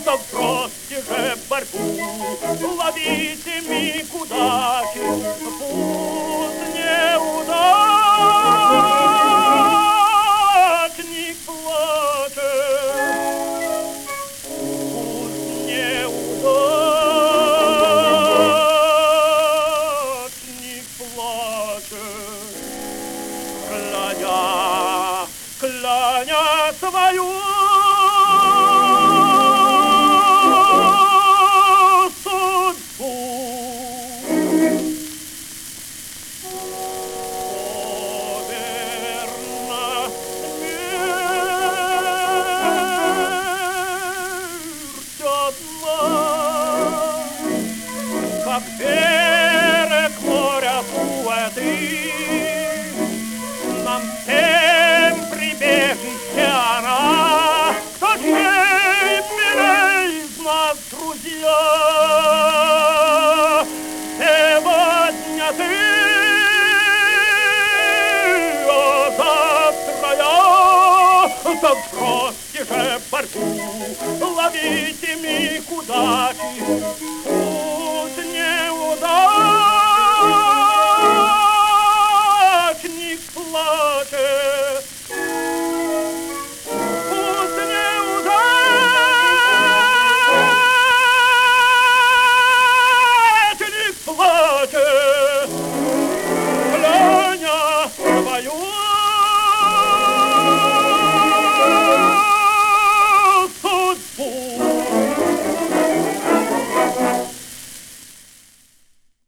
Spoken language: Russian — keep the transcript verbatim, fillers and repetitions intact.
да бросьте же борьбу, ловите микудаки, пусть неудачник плачет, пусть неудачник плачет, кляня, кляня свою судьбу. Наверно, смерть одна, как берег моря суеты, нам всем прибежище она. Кто чей милей из нас, друзья? Сегодня ты, а завтра я. Да бросьте же борьбу, ловите микудаки,